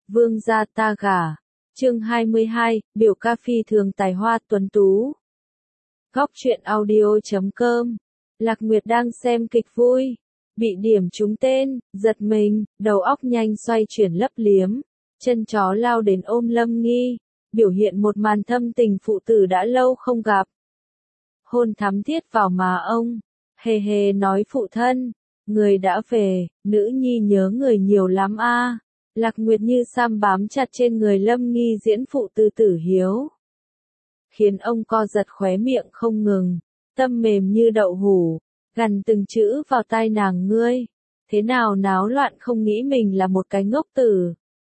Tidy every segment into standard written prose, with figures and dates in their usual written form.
Vương gia ta gả. Chương 22, biểu ca phi thường tài hoa tuấn tú. Góc truyện audio.com. Lạc Nguyệt đang xem kịch vui, bị điểm trúng tên, giật mình, đầu óc nhanh xoay chuyển lấp liếm, chân chó lao đến ôm Lâm Nghi, biểu hiện một màn thâm tình phụ tử đã lâu không gặp. Hôn thắm thiết vào má ông, hề hề nói phụ thân, người đã về, nữ nhi nhớ người nhiều lắm a. Lạc Nguyệt như sam bám chặt trên người Lâm Nghi diễn phụ từ tử hiếu, khiến ông co giật khóe miệng không ngừng, tâm mềm như đậu hũ, gằn từng chữ vào tai nàng. Ngươi, thế nào náo loạn không nghĩ mình là một cái ngốc tử?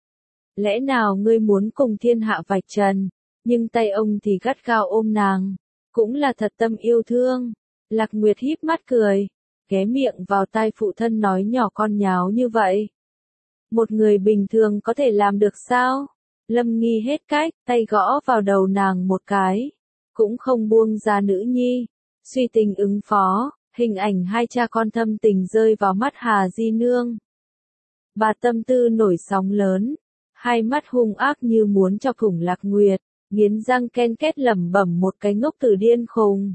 Lẽ nào ngươi muốn cùng thiên hạ vạch trần? Nhưng tay ông thì gắt gao ôm nàng, cũng là thật tâm yêu thương. Lạc Nguyệt híp mắt cười, ghé miệng vào tai phụ thân nói nhỏ, con nháo như vậy, một người bình thường có thể làm được sao? Lâm Nghi hết cách, tay gõ vào đầu nàng một cái, cũng không buông ra nữ nhi, suy tình ứng phó, hình ảnh hai cha con thâm tình rơi vào mắt Hà Di Nương. Bà tâm tư nổi sóng lớn, hai mắt hung ác như muốn chọc thủng Lạc Nguyệt, nghiến răng ken két lẩm bẩm một cái ngốc tử điên khùng.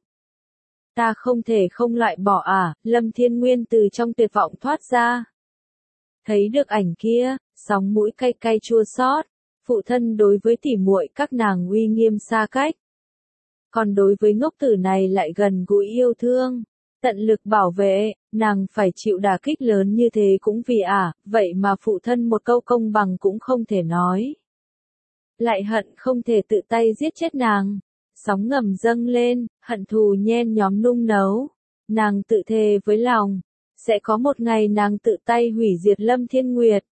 Ta không thể không loại bỏ à? Lâm Thiên Nguyên từ trong tuyệt vọng thoát ra. Thấy được ảnh kia, sóng mũi cay cay chua xót. Phụ thân đối với tỉ muội các nàng uy nghiêm xa cách, còn đối với ngốc tử này lại gần gũi yêu thương, tận lực bảo vệ. Nàng phải chịu đả kích lớn như thế cũng vì vậy mà phụ thân một câu công bằng cũng không thể nói, lại hận không thể tự tay giết chết nàng. Sóng ngầm dâng lên, hận thù nhen nhóm nung nấu. Nàng tự thề với lòng, sẽ có một ngày nàng tự tay hủy diệt Lâm Thiên Nguyệt,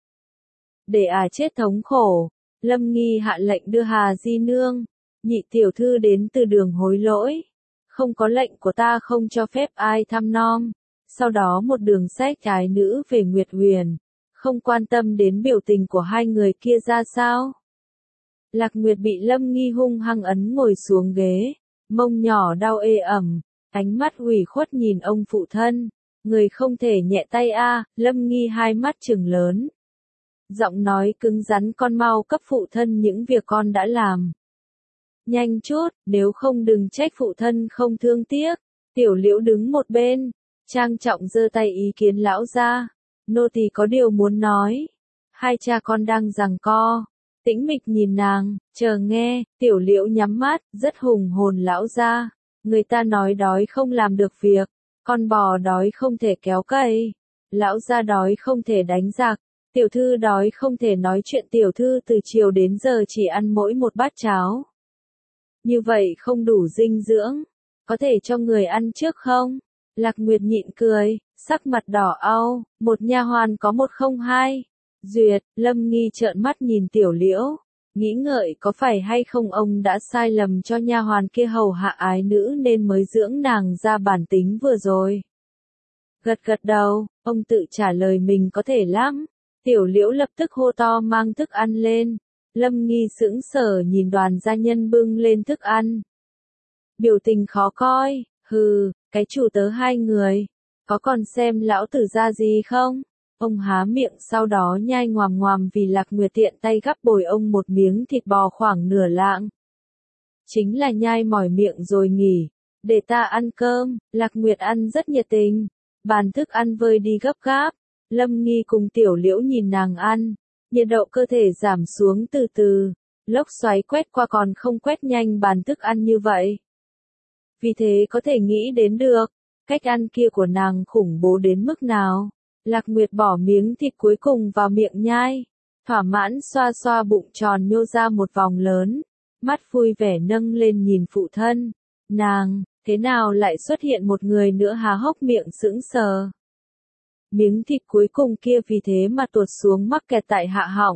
để chết thống khổ. Lâm Nghi hạ lệnh đưa Hà Di Nương, nhị tiểu thư đến từ đường hối lỗi. Không có lệnh của ta không cho phép ai thăm nom. Sau đó một đường sách trái nữ về Nguyệt Huyền, không quan tâm đến biểu tình của hai người kia ra sao. Lạc Nguyệt bị Lâm Nghi hung hăng ấn ngồi xuống ghế, mông nhỏ đau ê ẩm, ánh mắt ủy khuất nhìn ông phụ thân, người không thể nhẹ tay a. Lâm Nghi hai mắt trừng lớn, giọng nói cứng rắn, con mau cấp phụ thân những việc con đã làm. Nhanh chút, nếu không đừng trách phụ thân không thương tiếc. Tiểu Liễu đứng một bên, trang trọng giơ tay ý kiến lão gia, nô tỳ có điều muốn nói. Hai cha con đang giằng co, tĩnh mịch nhìn nàng, chờ nghe. Tiểu Liễu nhắm mắt, rất hùng hồn. Lão gia, người ta nói đói không làm được việc, con bò đói không thể kéo cây, lão gia đói không thể đánh giặc, tiểu thư đói không thể nói chuyện. Tiểu thư từ chiều đến giờ chỉ ăn mỗi một bát cháo, như vậy không đủ dinh dưỡng, có thể cho người ăn trước không? Lạc Nguyệt nhịn cười, sắc mặt đỏ au. Một nha hoàn có 102. Duyệt. Lâm Nghi trợn mắt nhìn Tiểu Liễu, nghĩ ngợi có phải hay không ông đã sai lầm cho nha hoàn kia hầu hạ ái nữ nên mới dưỡng nàng ra bản tính vừa rồi. Gật gật đầu, ông tự trả lời mình có thể lắm. Tiểu Liễu lập tức hô to mang thức ăn lên. Lâm Nghi sững sờ nhìn đoàn gia nhân bưng lên thức ăn, biểu tình khó coi. Hừ, cái chủ tớ hai người, có còn xem lão tử ra gì không? Ông há miệng sau đó nhai ngoàm ngoàm vì Lạc Nguyệt tiện tay gắp bồi ông một miếng thịt bò khoảng nửa lạng. Chính là nhai mỏi miệng rồi nghỉ, để ta ăn cơm. Lạc Nguyệt ăn rất nhiệt tình, bàn thức ăn vơi đi gấp gáp. Lâm Nghi cùng Tiểu Liễu nhìn nàng ăn, nhiệt độ cơ thể giảm xuống từ từ, lốc xoáy quét qua còn không quét nhanh bàn thức ăn như vậy. Vì thế có thể nghĩ đến được, cách ăn kia của nàng khủng bố đến mức nào. Lạc Nguyệt bỏ miếng thịt cuối cùng vào miệng nhai, thỏa mãn xoa xoa bụng tròn nhô ra một vòng lớn, mắt vui vẻ nâng lên nhìn phụ thân. Nàng, thế nào lại xuất hiện một người nữa? Há hốc miệng sững sờ. Miếng thịt cuối cùng kia vì thế mà tuột xuống mắc kẹt tại hạ họng.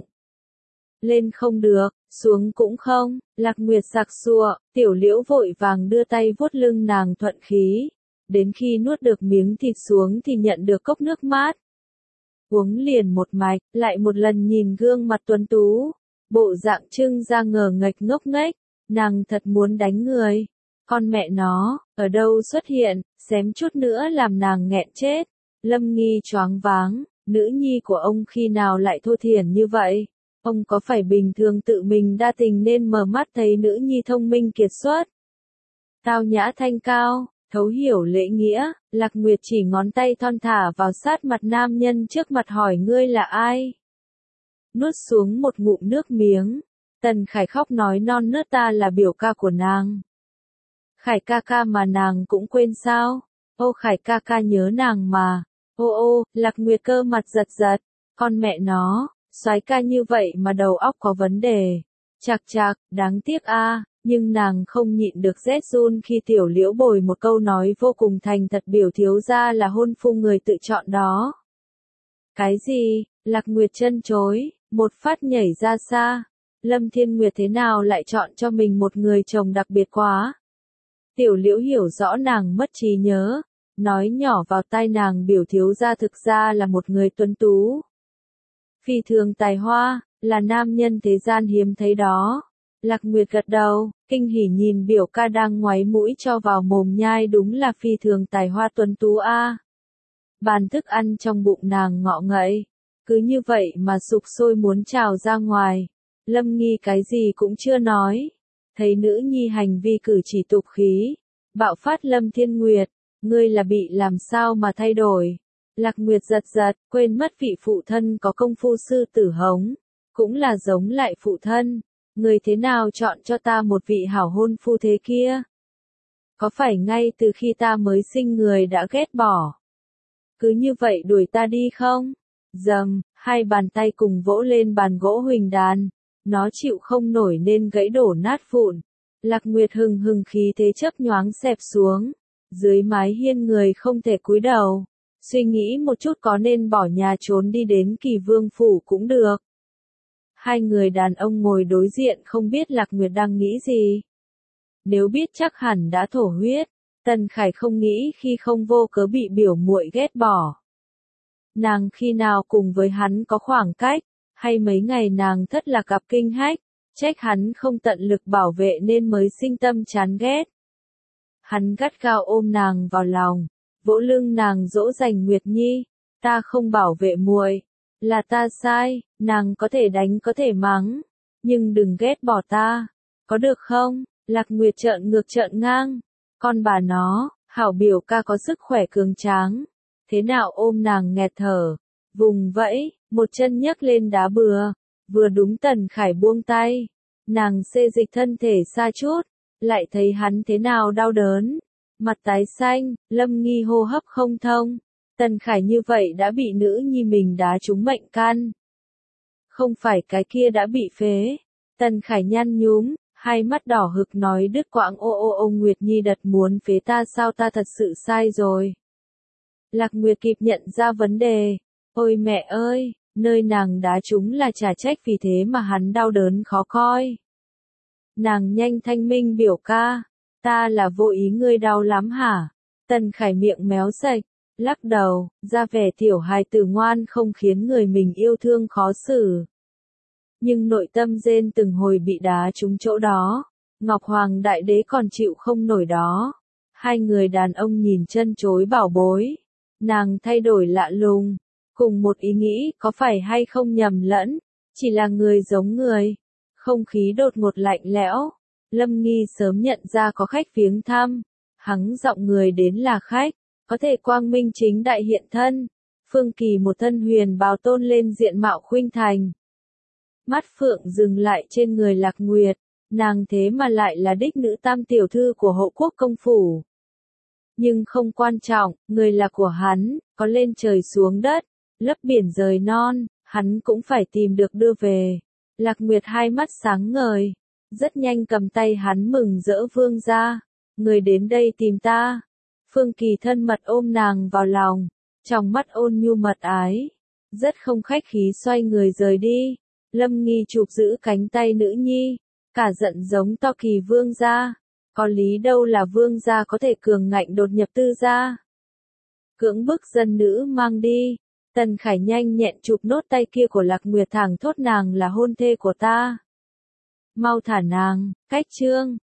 Lên không được, xuống cũng không. Lạc Nguyệt giặc xua. Tiểu Liễu vội vàng đưa tay vuốt lưng nàng thuận khí, đến khi nuốt được miếng thịt xuống thì nhận được cốc nước mát, uống liền một mạch. Lại một lần nhìn gương mặt tuấn tú, bộ dạng trưng ra ngờ nghệch ngốc nghếch, nàng thật muốn đánh người. Con mẹ nó, ở đâu xuất hiện, xém chút nữa làm nàng nghẹn chết. Lâm Nghi choáng váng, nữ nhi của ông khi nào lại thô thiển như vậy? Ông có phải bình thường tự mình đa tình nên mở mắt thấy nữ nhi thông minh kiệt xuất, tao nhã thanh cao, thấu hiểu lễ nghĩa, Lạc Nguyệt chỉ ngón tay thon thả vào sát mặt nam nhân trước mặt hỏi ngươi là ai? Nuốt xuống một ngụm nước miếng, Tần Khải khóc nói non nớt ta là biểu ca của nàng. Khải ca ca mà nàng cũng quên sao? Ô Khải ca ca nhớ nàng mà. Ô, Lạc Nguyệt cơ mặt giật giật, con mẹ nó, soái ca như vậy mà đầu óc có vấn đề. Chạc chạc, đáng tiếc a, nhưng nàng không nhịn được rét run khi Tiểu Liễu bồi một câu nói vô cùng thành thật biểu thiếu gia là hôn phu người tự chọn đó. Cái gì? Lạc Nguyệt chân chối, một phát nhảy ra xa. Lâm Thiên Nguyệt thế nào lại chọn cho mình một người chồng đặc biệt quá? Tiểu Liễu hiểu rõ nàng mất trí nhớ, nói nhỏ vào tai nàng biểu thiếu gia thực ra là một người tuấn tú. Phi thường tài hoa, là nam nhân thế gian hiếm thấy đó. Lạc Nguyệt gật đầu, kinh hỉ nhìn biểu ca đang ngoáy mũi cho vào mồm nhai đúng là phi thường tài hoa tuấn tú a. Bàn thức ăn trong bụng nàng ngọ ngậy, cứ như vậy mà sục sôi muốn trào ra ngoài. Lâm Nghi cái gì cũng chưa nói, thấy nữ nhi hành vi cử chỉ tục khí, bạo phát Lâm Thiên Nguyệt, ngươi là bị làm sao mà thay đổi? Lạc Nguyệt giật giật, quên mất vị phụ thân có công phu sư tử hống, cũng là giống lại phụ thân, người thế nào chọn cho ta một vị hảo hôn phu thế kia? Có phải ngay từ khi ta mới sinh người đã ghét bỏ? Cứ như vậy đuổi ta đi không? Dầm, hai bàn tay cùng vỗ lên bàn gỗ huỳnh đàn, nó chịu không nổi nên gãy đổ nát vụn. Lạc Nguyệt hừng hừng khí thế chớp nhoáng xẹp xuống, dưới mái hiên người không thể cúi đầu, suy nghĩ một chút có nên bỏ nhà trốn đi đến Kỳ Vương phủ cũng được. Hai người đàn ông ngồi đối diện không biết Lạc Nguyệt đang nghĩ gì. Nếu biết chắc hẳn đã thổ huyết, Tần Khải không nghĩ khi không vô cớ bị biểu muội ghét bỏ. Nàng khi nào cùng với hắn có khoảng cách, hay mấy ngày nàng thất lạc gặp kinh hách, trách hắn không tận lực bảo vệ nên mới sinh tâm chán ghét. Hắn gắt gao ôm nàng vào lòng, vỗ lưng nàng dỗ dành Nguyệt Nhi, ta không bảo vệ muội, là ta sai, nàng có thể đánh có thể mắng, nhưng đừng ghét bỏ ta, có được không? Lạc Nguyệt trợn ngược trợn ngang, con bà nó, hảo biểu ca có sức khỏe cường tráng, thế nào ôm nàng nghẹt thở, vùng vẫy, một chân nhấc lên đá bừa, vừa đúng Tần Khải buông tay, nàng xê dịch thân thể xa chút, lại thấy hắn thế nào đau đớn, mặt tái xanh, Lâm Nghi hô hấp không thông, Tần Khải như vậy đã bị nữ nhi mình đá trúng mệnh căn. Không phải cái kia đã bị phế, Tần Khải nhăn nhúm, hai mắt đỏ hực nói đứt quãng ô Nguyệt Nhi đặt muốn phế ta sao ta thật sự sai rồi. Lạc Nguyệt kịp nhận ra vấn đề, ôi mẹ ơi, nơi nàng đá trúng là trả trách vì thế mà hắn đau đớn khó coi. Nàng nhanh thanh minh biểu ca, ta là vô ý ngươi đau lắm hả? Tần Khải miệng méo sạch, lắc đầu, ra vẻ tiểu hài tử ngoan không khiến người mình yêu thương khó xử. Nhưng nội tâm rên từng hồi bị đá trúng chỗ đó, Ngọc Hoàng Đại Đế còn chịu không nổi đó. Hai người đàn ông nhìn chân chối bảo bối, nàng thay đổi lạ lùng, cùng một ý nghĩ có phải hay không nhầm lẫn, chỉ là người giống người. Không khí đột ngột lạnh lẽo, Lâm Nghi sớm nhận ra có khách viếng thăm, hắng giọng người đến là khách, có thể quang minh chính đại hiện thân. Phương Kỳ một thân huyền bào tôn lên diện mạo khuynh thành. Mắt phượng dừng lại trên người Lạc Nguyệt, nàng thế mà lại là đích nữ tam tiểu thư của Hộ Quốc công phủ. Nhưng không quan trọng, người là của hắn, có lên trời xuống đất, lấp biển rời non, hắn cũng phải tìm được đưa về. Lạc Nguyệt hai mắt sáng ngời, rất nhanh cầm tay hắn mừng rỡ vương ra, người đến đây tìm ta. Phương Kỳ thân mật ôm nàng vào lòng, trong mắt ôn nhu mật ái, rất không khách khí xoay người rời đi. Lâm Nghi chụp giữ cánh tay nữ nhi, cả giận giống to Kỳ vương gia, có lý đâu là vương gia có thể cường ngạnh đột nhập tư gia, cưỡng bức dân nữ mang đi. Tần Khải nhanh nhẹn chụp nốt tay kia của Lạc Nguyệt thẳng thốt nàng là hôn thê của ta. Mau thả nàng, cách chương.